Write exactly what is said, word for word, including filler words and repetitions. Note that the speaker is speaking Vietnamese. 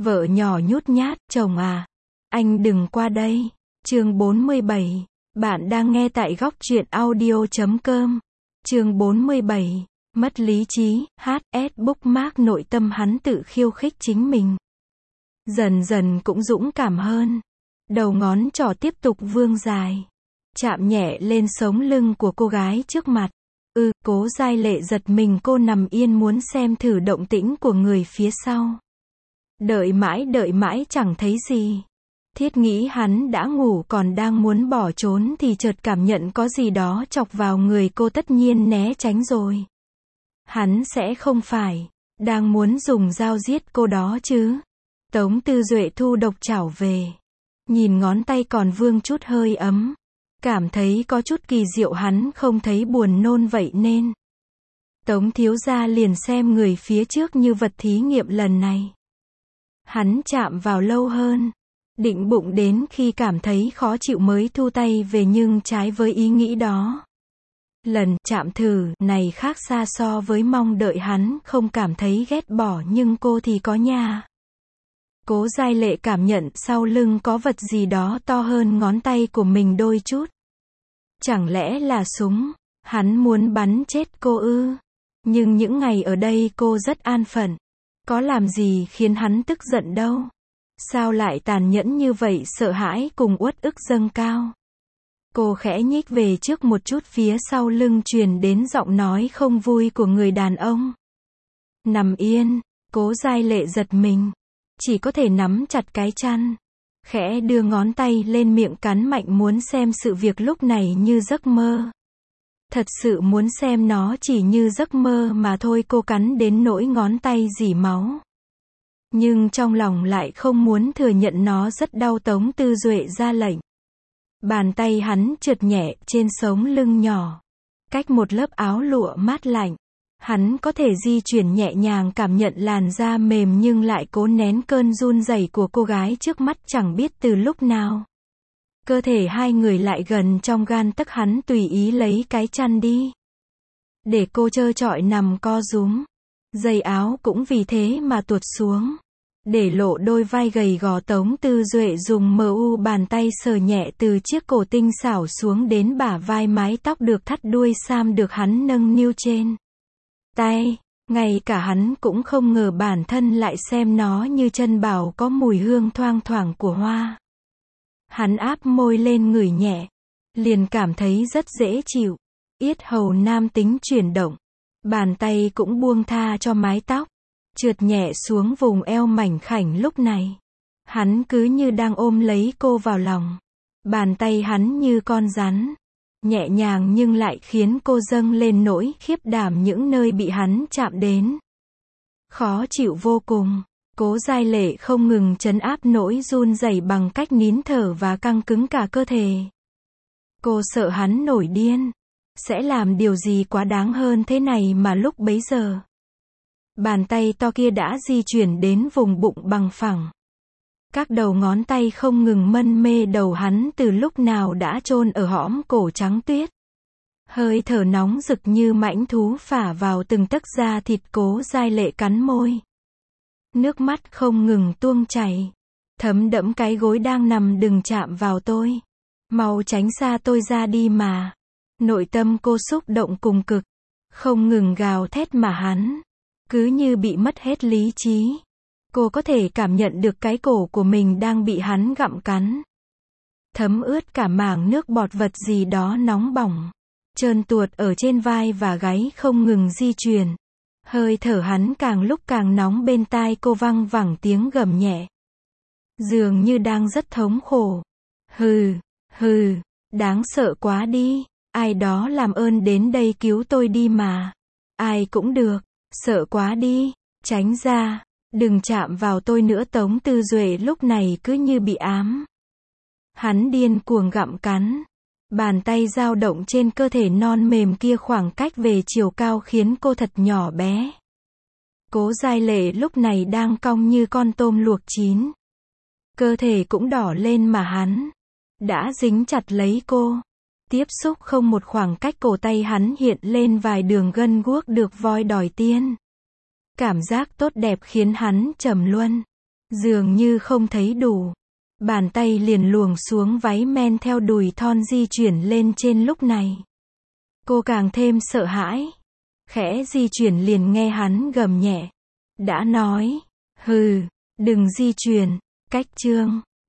Vợ nhỏ nhút nhát, chồng à, anh đừng qua đây. Chương bốn mươi bảy. Bạn đang nghe tại góc truyện audio chấm com. Chương bốn mươi bảy. Mất lý trí, hát ét bookmark nội tâm hắn tự khiêu khích chính mình. Dần dần cũng dũng cảm hơn. Đầu ngón trỏ tiếp tục vươn dài. Chạm nhẹ lên sống lưng của cô gái trước mặt. Ừ, Cố Giai Lệ giật mình, cô nằm yên muốn xem thử động tĩnh của người phía sau. Đợi mãi đợi mãi chẳng thấy gì. Thiết nghĩ hắn đã ngủ còn đang muốn bỏ trốn thì chợt cảm nhận có gì đó chọc vào người cô, tất nhiên né tránh rồi. Hắn sẽ không phải đang muốn dùng dao giết cô đó chứ. Tống Tư Duệ thu độc chảo về. Nhìn ngón tay còn vương chút hơi ấm. Cảm thấy có chút kỳ diệu, hắn không thấy buồn nôn vậy nên. Tống thiếu gia liền xem người phía trước như vật thí nghiệm lần này. Hắn chạm vào lâu hơn. Định bụng đến khi cảm thấy khó chịu mới thu tay về, nhưng trái với ý nghĩ đó. Lần chạm thử này khác xa so với mong đợi, hắn không cảm thấy ghét bỏ nhưng cô thì có nha. Cố Giai Lệ cảm nhận sau lưng có vật gì đó to hơn ngón tay của mình đôi chút. Chẳng lẽ là súng? Hắn muốn bắn chết cô ư? Nhưng những ngày ở đây cô rất an phận. Có làm gì khiến hắn tức giận đâu. Sao lại tàn nhẫn như vậy? Sợ hãi cùng uất ức dâng cao. Cô khẽ nhích về trước một chút, phía sau lưng truyền đến giọng nói không vui của người đàn ông. Nằm yên. Cố Giai Lệ giật mình. Chỉ có thể nắm chặt cái chăn. Khẽ đưa ngón tay lên miệng cắn mạnh, muốn xem sự việc lúc này như giấc mơ. Thật sự muốn xem nó chỉ như giấc mơ mà thôi. Cô cắn đến nỗi ngón tay rỉ máu. Nhưng trong lòng lại không muốn thừa nhận nó rất đau. Tống Tư Duệ ra lệnh. Bàn tay hắn trượt nhẹ trên sống lưng nhỏ. Cách một lớp áo lụa mát lạnh. Hắn có thể di chuyển nhẹ nhàng, cảm nhận làn da mềm nhưng lại cố nén cơn run rẩy của cô gái trước mắt. Chẳng biết từ lúc nào, cơ thể hai người lại gần trong gan tấc. Hắn tùy ý lấy cái chăn đi, để cô trơ trọi nằm co rúm. Dây áo cũng vì thế mà tuột xuống, để lộ đôi vai gầy gò. Tống Tư Duệ dùng mu bàn tay sờ nhẹ từ chiếc cổ tinh xảo xuống đến bả vai, mái tóc được thắt đuôi sam được hắn nâng niu trên tay. Ngay cả hắn cũng không ngờ bản thân lại xem nó như chân bảo, có mùi hương thoang thoảng của hoa. Hắn áp môi lên ngửi nhẹ, liền cảm thấy rất dễ chịu. Yết hầu nam tính chuyển động, bàn tay cũng buông tha cho mái tóc, trượt nhẹ xuống vùng eo mảnh khảnh. Lúc này, hắn cứ như đang ôm lấy cô vào lòng. Bàn tay hắn như con rắn, nhẹ nhàng nhưng lại khiến cô dâng lên nỗi khiếp đảm những nơi bị hắn chạm đến. Khó chịu vô cùng. Cố Giai Lệ không ngừng trấn áp nỗi run rẩy bằng cách nín thở và căng cứng cả cơ thể. Cô sợ hắn nổi điên, sẽ làm điều gì quá đáng hơn thế này mà lúc bấy giờ. Bàn tay to kia đã di chuyển đến vùng bụng bằng phẳng. Các đầu ngón tay không ngừng mân mê đầu hắn, từ lúc nào đã chôn ở hõm cổ trắng tuyết. Hơi thở nóng rực như mãnh thú phả vào từng tấc da thịt. Cố Giai Lệ cắn môi. Nước mắt không ngừng tuôn chảy. Thấm đẫm cái gối đang nằm. Đừng chạm vào tôi. Mau tránh xa tôi ra đi mà. Nội tâm cô xúc động cùng cực. Không ngừng gào thét mà hắn cứ như bị mất hết lý trí. Cô có thể cảm nhận được cái cổ của mình đang bị hắn gặm cắn. Thấm ướt cả mảng nước bọt, vật gì đó nóng bỏng trơn tuột ở trên vai và gáy không ngừng di chuyển. Hơi thở hắn càng lúc càng nóng, bên tai cô văng vẳng tiếng gầm nhẹ. Dường như đang rất thống khổ. Hừ, hừ, đáng sợ quá đi. Ai đó làm ơn đến đây cứu tôi đi mà. Ai cũng được. Sợ quá đi. Tránh ra. Đừng chạm vào tôi nữa. Tống Tư Duệ lúc này cứ như bị ám. Hắn điên cuồng gặm cắn. Bàn tay dao động trên cơ thể non mềm kia, khoảng cách về chiều cao khiến cô thật nhỏ bé. Cố Giai Lệ lúc này đang cong như con tôm luộc chín. Cơ thể cũng đỏ lên mà hắn đã dính chặt lấy cô. Tiếp xúc không một khoảng cách, cổ tay hắn hiện lên vài đường gân guốc được voi đòi tiên. Cảm giác tốt đẹp khiến hắn trầm luân. Dường như không thấy đủ. Bàn tay liền luồn xuống váy men theo đùi thon di chuyển lên trên lúc này. Cô càng thêm sợ hãi. Khẽ di chuyển liền nghe hắn gầm nhẹ. Đã nói. Hừ, đừng di chuyển. Cách chương.